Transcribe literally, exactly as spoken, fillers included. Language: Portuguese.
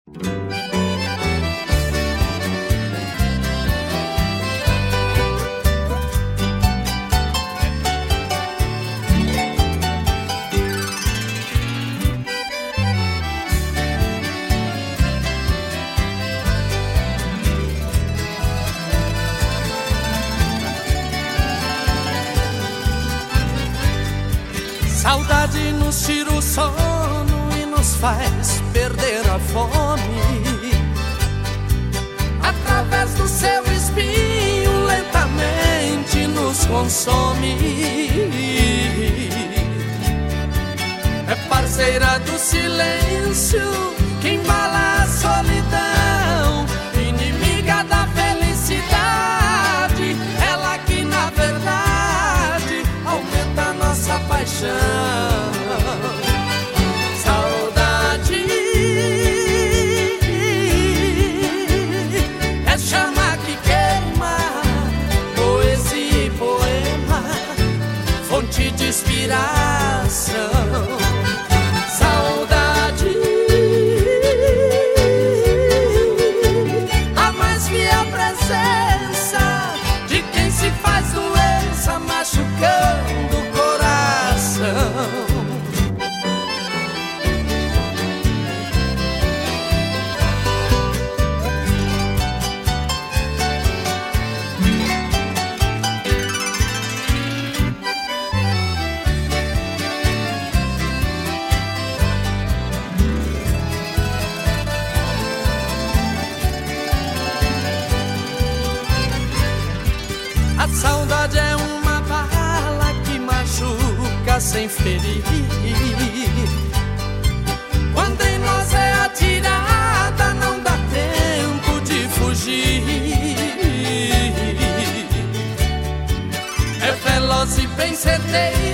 Saudade nos tira o sono e nos faz perder a fome. Através do seu espinho lentamente nos consome. É parceira do silêncio que embala a solidão, inimiga da felicidade, ela que na verdade aumenta nossa paixão. Saudade é chama que queima, poesia e poema, fonte de inspiração. Saudade, a mais fiel presença de quem se faz doença, machucando o coração. A saudade é uma bala que machuca sem ferir. Quando em nós é atirada, não dá tempo de fugir. É veloz e bem certeira,